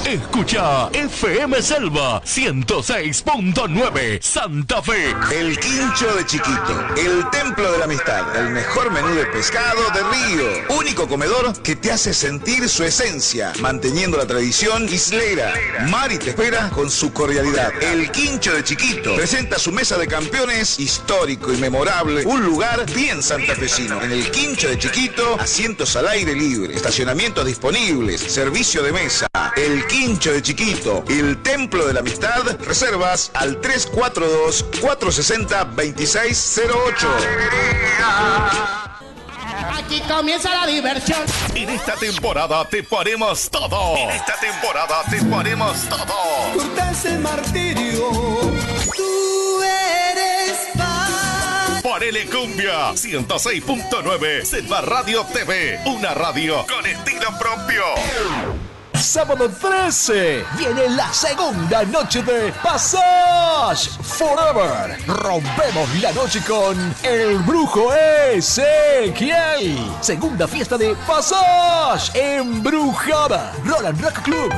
Escucha FM Selva 106.9 Santa Fe. El Quincho de Chiquito, el templo de la amistad, el mejor menú de pescado de Río. Único comedor que te hace sentir su esencia, manteniendo la tradición islera. Mari te espera con su cordialidad. El Quincho de Chiquito presenta su mesa de campeones histórico y memorable. Un lugar bien santafesino. En el Quincho de Chiquito, asientos al aire libre, estacionamientos disponibles, servicio de mesa. El Quincho de Chiquito, el templo de la amistad. Reservas al 342-460-2608. Aquí comienza la diversión. En esta temporada te ponemos todo. En esta temporada te ponemos todo. Cortás el martirio. Tú eres paz. Ponele cumbia 106.9 Selva Radio TV. Una radio con estilo propio. Sábado 13 viene la segunda noche de Passage Forever. Rompemos la noche con El Brujo Ezequiel. Segunda fiesta de Passage Embrujada. Roland Rock Club.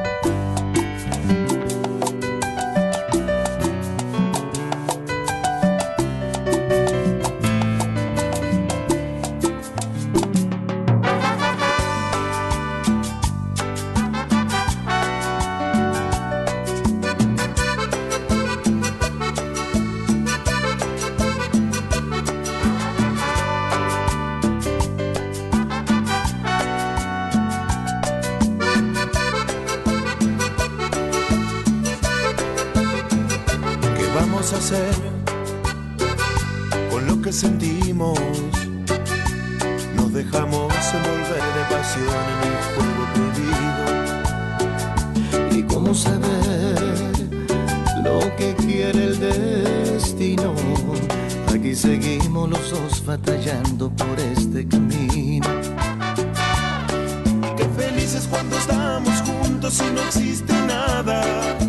Hacer con lo que sentimos, nos dejamos envolver de pasión en un juego prohibido. Y cómo saber lo que quiere el destino, aquí seguimos los dos batallando por este camino. Qué felices cuando estamos juntos y no existe nada,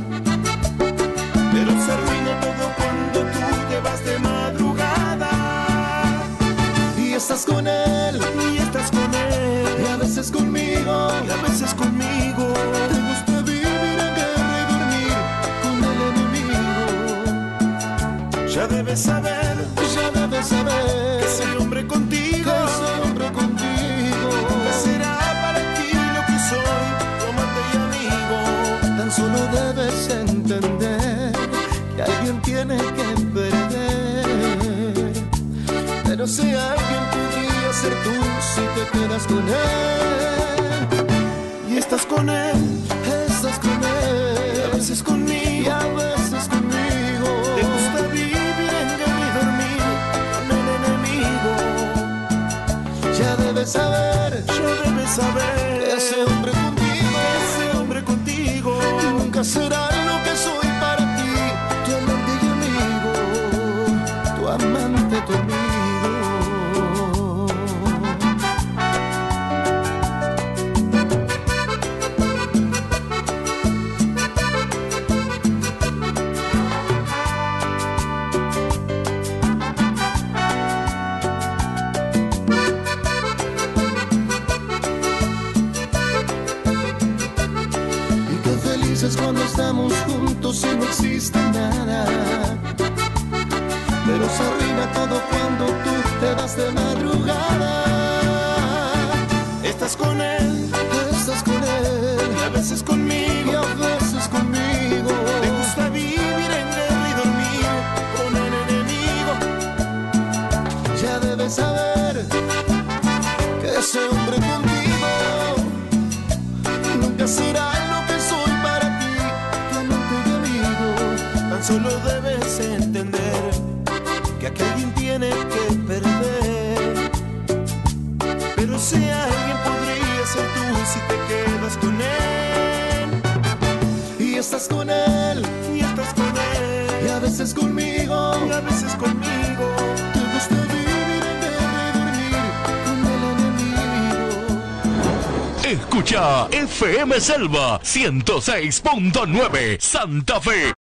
pero se arruina todo cuando tú te vas de madrugada. Y estás con él, y estás con él, y a veces conmigo, y a veces conmigo. Te gusta vivir en guerra y dormir con el enemigo. Ya debes saber que ese hombre contigo, que será para ti lo que soy, tu amante y amigo. Tan solo debes entender que alguien tiene que perder, pero si alguien podría ser tú si te quedas con él. Y estás con él, y a veces conmigo, y a veces conmigo. Te gusta vivir en guerra y dormir con el enemigo. Ya debes saber que ese hombre contigo, nunca será lo que soy para ti, tu amante y amigo, tu amante, tu amigo. Y qué felices cuando estamos juntos y no existe nada, pero se arruina todo cuando tú te vas de madrugada. Estás con él, y a veces conmigo, y a veces conmigo. Te gusta vivir en guerra y dormir con el enemigo. Ya debes saber que ese hombre contigo nunca será lo que soy para ti, tu amante y amigo. Tan solo debes entender que aquí alguien tiene que perder, pero si alguien podría ser tú si te quedas con él. Y estás con él, y a veces conmigo, y a veces conmigo. Te gusta vivir en guerra y dormir con el enemigo. Escucha FM Selva 106.9 Santa Fe.